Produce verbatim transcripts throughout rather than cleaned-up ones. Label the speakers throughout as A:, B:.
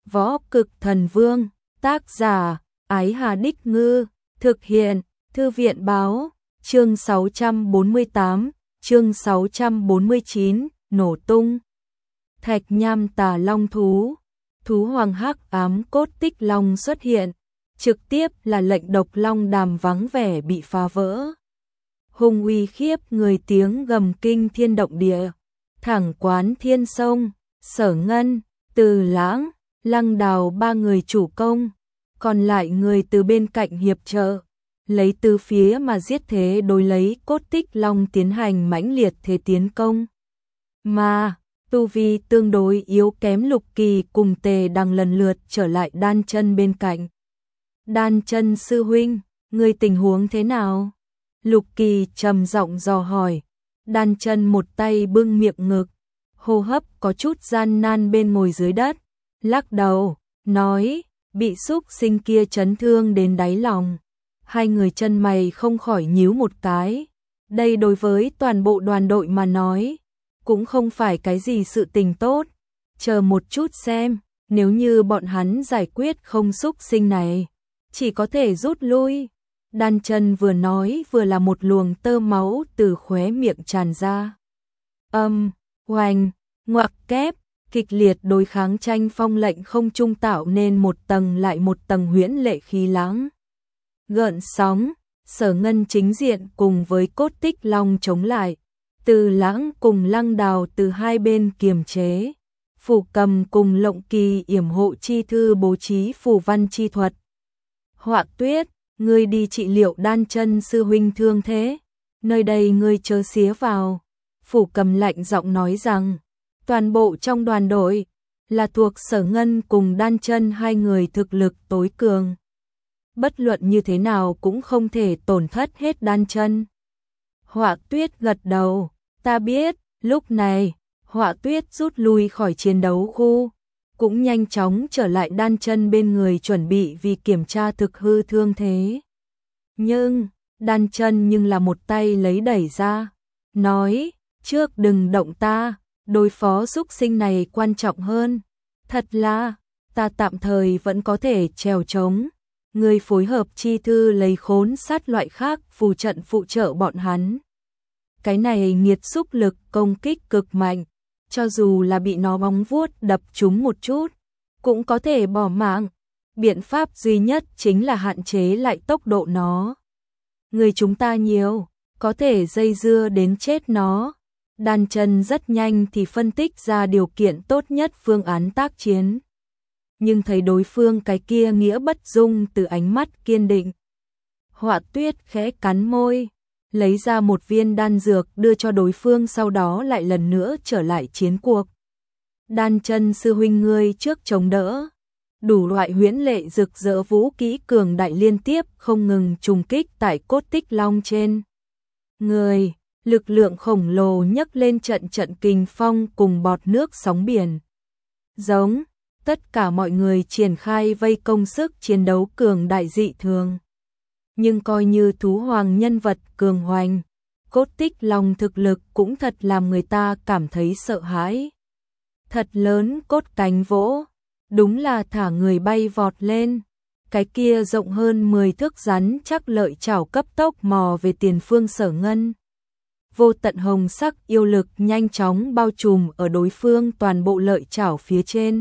A: Võ Cực Thần Vương, tác giả, Ái Hà Đích Ngư, thực hiện, Thư viện Báo, chương sáu trăm bốn mươi tám, chương sáu trăm bốn mươi chín, nổ tung. Thạch Nham Tà Long Thú, thú hoàng hắc ám cốt tích long xuất hiện, trực tiếp là lệnh độc long đàm vắng vẻ bị phá vỡ. Hung uy khiếp người tiếng gầm kinh thiên động địa, thẳng quán thiên sông, Sở Ngân, Từ Lãng, Lăng Đào ba người chủ công, còn lại người từ bên cạnh hiệp trợ, lấy từ phía mà giết thế đối lấy cốt tích long tiến hành mãnh liệt thế tiến công. Mà, tu vi tương đối yếu kém Lục Kỳ cùng Tề Đằng lần lượt trở lại Đan Chân bên cạnh. Đan Chân sư huynh, người tình huống thế nào? Lục Kỳ trầm giọng dò hỏi. Đan Chân một tay bưng miệng ngực, hô hấp có chút gian nan bên ngồi dưới đất, lắc đầu, nói, bị xúc sinh kia chấn thương đến đáy lòng. Hai người chân mày không khỏi nhíu một cái. Đây đối với toàn bộ đoàn đội mà nói, cũng không phải cái gì sự tình tốt. Chờ một chút xem, nếu như bọn hắn giải quyết không xúc sinh này, chỉ có thể rút lui. Đan Chân vừa nói vừa là một luồng tơ máu từ khóe miệng tràn ra. Âm, oanh, ngoặc kép, kịch liệt đối kháng tranh phong lệnh không trung tạo nên một tầng lại một tầng huyễn lệ khí lãng. Gợn sóng, Sở Ngân chính diện cùng với cốt tích long chống lại. Từ Lãng cùng Lăng Đào từ hai bên kiềm chế. Phủ Cầm cùng Lộng Kỳ yểm hộ chi thư bố trí phù văn chi thuật. Họa Tuyết, ngươi đi trị liệu Đan Chân sư huynh thương thế, nơi đây ngươi chớ xía vào. Phủ Cầm lạnh giọng nói rằng, toàn bộ trong đoàn đội là thuộc Sở Ngân cùng Đan Chân hai người thực lực tối cường. Bất luận như thế nào cũng không thể tổn thất hết Đan Chân. Họa Tuyết gật đầu, ta biết. Lúc này, Họa Tuyết rút lui khỏi chiến đấu khu, cũng nhanh chóng trở lại Đan Chân bên người chuẩn bị vì kiểm tra thực hư thương thế. Nhưng, Đan Chân nhưng là một tay lấy đẩy ra, nói, trước đừng động ta, đối phó xúc sinh này quan trọng hơn. Thật là, ta tạm thời vẫn có thể trèo trống. Người phối hợp chi thư lấy khốn sát loại khác phù trận phụ trợ bọn hắn. Cái này nghiệt xúc lực công kích cực mạnh, cho dù là bị nó bóng vuốt đập trúng một chút, cũng có thể bỏ mạng. Biện pháp duy nhất chính là hạn chế lại tốc độ nó. Người chúng ta nhiều, có thể dây dưa đến chết nó. Đan Chân rất nhanh thì phân tích ra điều kiện tốt nhất phương án tác chiến. Nhưng thấy đối phương cái kia nghĩa bất dung từ ánh mắt kiên định. Họa Tuyết khẽ cắn môi, lấy ra một viên đan dược đưa cho đối phương, sau đó lại lần nữa trở lại chiến cuộc. Đan Chân sư huynh ngươi trước chống đỡ. Đủ loại huyễn lệ rực rỡ vũ kỹ cường đại liên tiếp không ngừng trùng kích tại cốt tích long trên người, lực lượng khổng lồ nhấc lên trận trận kình phong cùng bọt nước sóng biển. Giống, tất cả mọi người triển khai vây công, sức chiến đấu cường đại dị thường. Nhưng coi như thú hoàng nhân vật cường hoành, cốt tích long thực lực cũng thật làm người ta cảm thấy sợ hãi. Thật lớn cốt cánh vỗ, đúng là thả người bay vọt lên. Cái kia rộng hơn mười thước rắn chắc lợi chảo cấp tốc mò về tiền phương Sở Ngân. Vô tận hồng sắc yêu lực nhanh chóng bao trùm ở đối phương toàn bộ lợi chảo phía trên.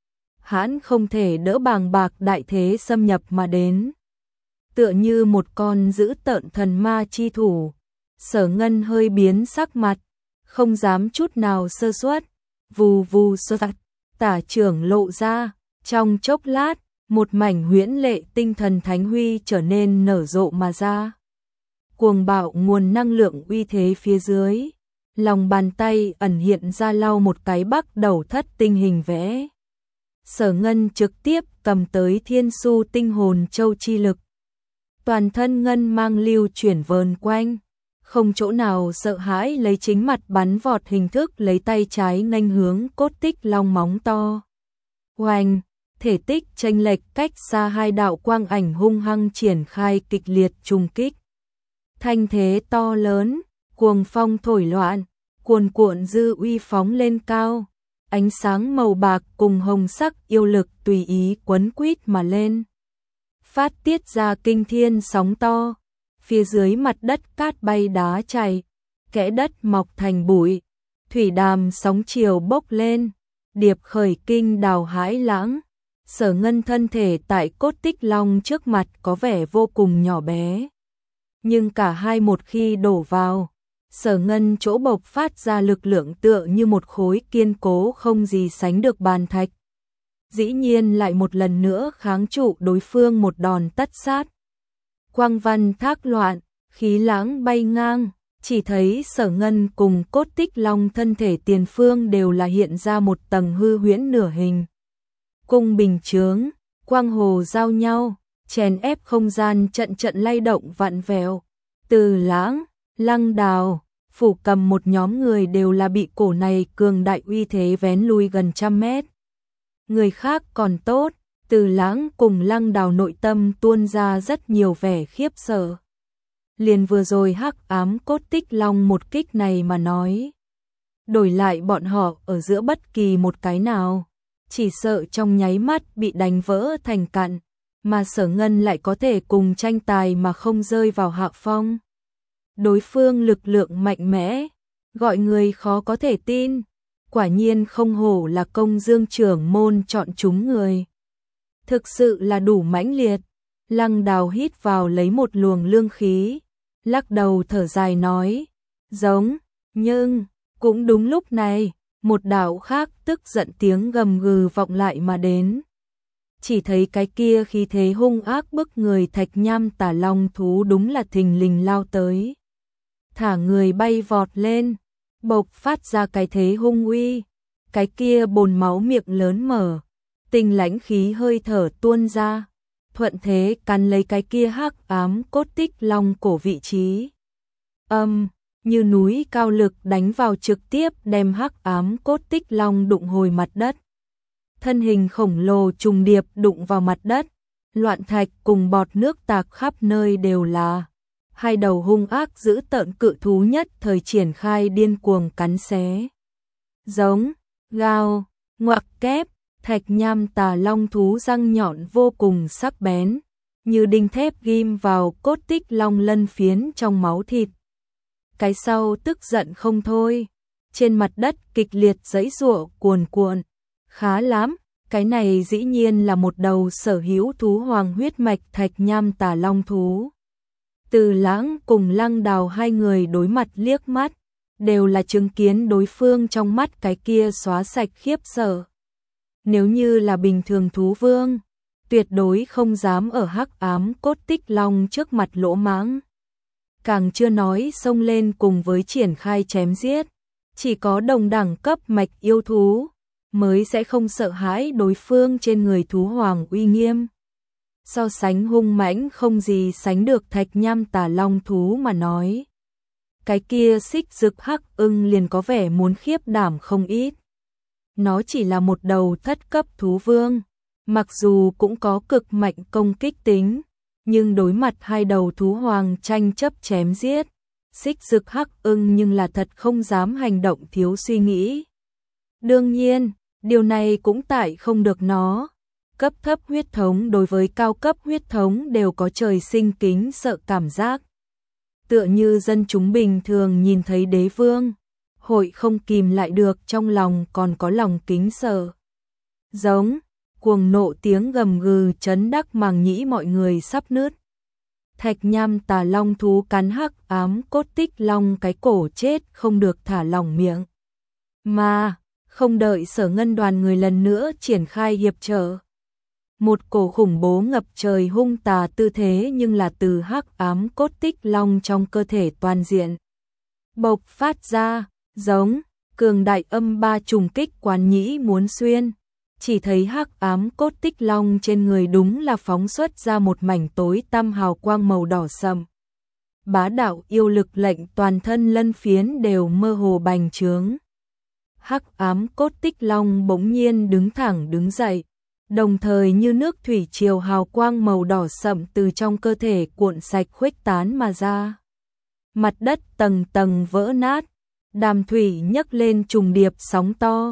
A: Hãn không thể đỡ bàng bạc đại thế xâm nhập mà đến. Tựa như một con dữ tợn thần ma chi thủ, Sở Ngân hơi biến sắc mặt, không dám chút nào sơ suất, vù vù sơ tạt, tả trưởng lộ ra, trong chốc lát, một mảnh huyễn lệ tinh thần thánh huy trở nên nở rộ mà ra. Cuồng bạo nguồn năng lượng uy thế phía dưới, lòng bàn tay ẩn hiện ra lau một cái bắc đầu thất tinh hình vẽ. Sở Ngân trực tiếp cầm tới thiên su tinh hồn châu chi lực. Toàn thân ngân mang lưu chuyển vờn quanh, không chỗ nào sợ hãi, lấy chính mặt bắn vọt hình thức lấy tay trái nghênh hướng cốt tích long móng to. Oanh, thể tích chênh lệch cách xa hai đạo quang ảnh hung hăng triển khai kịch liệt trùng kích. Thanh thế to lớn, cuồng phong thổi loạn, cuồn cuộn dư uy phóng lên cao. ánh sáng màu bạc cùng hồng sắc yêu lực tùy ý quấn quýt mà lên, phát tiết ra kinh thiên sóng to. Phía dưới mặt đất cát bay đá chảy, kẽ đất mọc thành bụi, thủy đàm sóng chiều bốc lên, điệp khởi kinh đào hãi lãng. Sở Ngân thân thể tại Cốt Tích Long trước mặt có vẻ vô cùng nhỏ bé, nhưng cả hai một khi đổ vào, Sở Ngân chỗ bộc phát ra lực lượng tựa như một khối kiên cố không gì sánh được bàn thạch. Dĩ nhiên lại một lần nữa kháng trụ đối phương một đòn tất sát. Quang văn thác loạn, khí lãng bay ngang, chỉ thấy Sở Ngân cùng Cốt Tích Long thân thể tiền phương đều là hiện ra một tầng hư huyễn nửa hình. Cung bình chướng, quang hồ giao nhau, chèn ép không gian trận trận lay động vặn vẹo. Từ Lãng, Lăng Đào, Phủ Cầm một nhóm người đều là bị cổ này cường đại uy thế vén lui gần trăm mét. Người khác còn tốt, Từ Lãng cùng Lăng Đào nội tâm tuôn ra rất nhiều vẻ khiếp sợ. Liền vừa rồi hắc ám Cốt Tích Long một kích này mà nói, đổi lại bọn họ ở giữa bất kỳ một cái nào, chỉ sợ trong nháy mắt bị đánh vỡ thành cặn, mà Sở Ngân lại có thể cùng tranh tài mà không rơi vào hạ phong. Đối phương lực lượng mạnh mẽ, gọi người khó có thể tin, quả nhiên không hổ là Công Dương trưởng môn chọn chúng người. Thực sự là đủ mãnh liệt. Lăng Đào hít vào lấy một luồng lương khí, lắc đầu thở dài nói, giống, nhưng, cũng đúng lúc này, một đạo khác tức giận tiếng gầm gừ vọng lại mà đến. Chỉ thấy cái kia khí thế hung ác bức người Thạch Nham Tả Long thú đúng là thình lình lao tới. Thả người bay vọt lên, bộc phát ra cái thế hung uy, cái kia bồn máu miệng lớn mở, tinh lãnh khí hơi thở tuôn ra, thuận thế cắn lấy cái kia hắc ám Cốt Tích Long cổ vị trí. Âm, như núi cao lực đánh vào trực tiếp đem hắc ám Cốt Tích Long đụng hồi mặt đất. Thân hình khổng lồ trùng điệp đụng vào mặt đất, loạn thạch cùng bọt nước tạc khắp nơi đều là. Hai đầu hung ác dữ tợn cự thú nhất thời triển khai điên cuồng cắn xé. Giống, gào, ngoặc kép, Thạch Nham Tà Long thú răng nhọn vô cùng sắc bén, như đinh thép ghim vào Cốt Tích Long lân phiến trong máu thịt. Cái sau tức giận không thôi, trên mặt đất kịch liệt giãy giụa cuồn cuộn. Khá lắm, cái này dĩ nhiên là một đầu sở hữu thú hoàng huyết mạch Thạch Nham Tà Long thú. Từ Lãng cùng Lăng Đào hai người đối mặt liếc mắt, đều là chứng kiến đối phương trong mắt cái kia xóa sạch khiếp sợ. Nếu như là bình thường thú vương, tuyệt đối không dám ở hắc ám Cốt Tích Long trước mặt lỗ mãng. Càng chưa nói xông lên cùng với triển khai chém giết, chỉ có đồng đẳng cấp mạch yêu thú mới sẽ không sợ hãi đối phương trên người thú hoàng uy nghiêm. So sánh hung mãnh không gì sánh được Thạch Nham Tà Long thú mà nói. Cái kia xích rực hắc ưng liền có vẻ muốn khiếp đảm không ít. Nó chỉ là một đầu thất cấp thú vương, mặc dù cũng có cực mạnh công kích tính, nhưng đối mặt hai đầu thú hoàng tranh chấp chém giết, xích rực hắc ưng nhưng là thật không dám hành động thiếu suy nghĩ. Đương nhiên, điều này cũng tại không được nó. Cấp thấp huyết thống đối với cao cấp huyết thống đều có trời sinh kính sợ cảm giác. Tựa như dân chúng bình thường nhìn thấy đế vương, hội không kìm lại được trong lòng còn có lòng kính sợ. Giống, cuồng nộ tiếng gầm gừ chấn đắc màng nhĩ mọi người sắp nứt. Thạch Nham Tà Long thú cắn hắc ám Cốt Tích Long cái cổ chết không được thả lỏng miệng. Mà, không đợi Sở Ngân đoàn người lần nữa triển khai hiệp trợ. Một cổ khủng bố ngập trời hung tà tư thế nhưng là từ hắc ám Cốt Tích Long trong cơ thể toàn diện bộc phát ra, giống, cường đại âm ba trùng kích quán nhĩ muốn xuyên. Chỉ thấy hắc ám Cốt Tích Long trên người đúng là phóng xuất ra một mảnh tối tăm hào quang màu đỏ sậm. Bá đạo yêu lực lệnh toàn thân lân phiến đều mơ hồ bành trướng. Hắc ám Cốt Tích Long bỗng nhiên đứng thẳng đứng dậy, đồng thời như nước thủy triều hào quang màu đỏ sậm từ trong cơ thể cuộn sạch khuếch tán mà ra. Mặt đất tầng tầng vỡ nát, đàm thủy nhấc lên trùng điệp sóng to,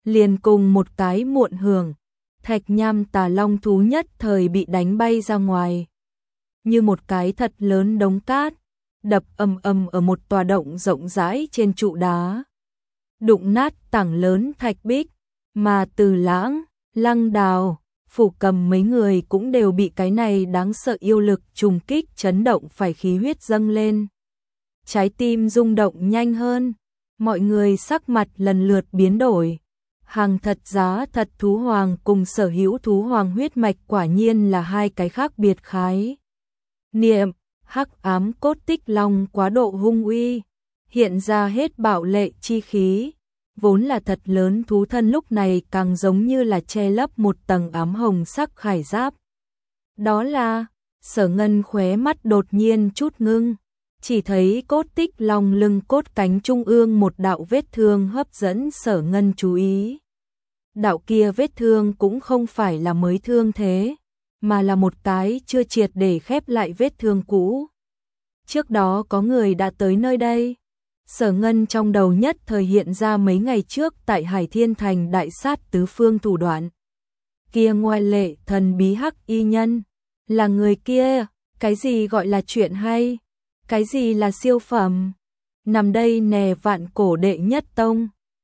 A: liền cùng một cái muộn hưởng, thạch nham tà long thú nhất thời bị đánh bay ra ngoài. Như một cái thật lớn đống cát, đập ầm ầm ở một tòa động rộng rãi trên trụ đá. Đụng nát tảng lớn thạch bích, mà Từ Lãng, Lăng Đào, Phủ Cầm mấy người cũng đều bị cái này đáng sợ yêu lực trùng kích chấn động phải khí huyết dâng lên. Trái tim rung động nhanh hơn, mọi người sắc mặt lần lượt biến đổi. Hàng thật giá thật thú hoàng cùng sở hữu thú hoàng huyết mạch quả nhiên là hai cái khác biệt khái. Niệm, hắc ám cốt tích long quá độ hung uy, hiện ra hết bạo lệ chi khí, vốn là thật lớn thú thân lúc này càng giống như là che lấp một tầng ám hồng sắc khải giáp. Đó là, Sở Ngân khóe mắt đột nhiên chút ngưng, chỉ thấy cốt tích long lưng cốt cánh trung ương một đạo vết thương hấp dẫn Sở Ngân chú ý. Đạo kia vết thương cũng không phải là mới thương thế, mà là một cái chưa triệt để khép lại vết thương cũ. Trước đó có người đã tới nơi đây. Sở Ngân trong đầu nhất thời hiện ra mấy ngày trước tại Hải Thiên Thành đại sát tứ phương thủ đoạn. Kia ngoại lệ thần bí hắc y nhân, là người kia, cái gì gọi là chuyện hay, cái gì là siêu phẩm. Nằm đây nè vạn cổ đệ nhất tông,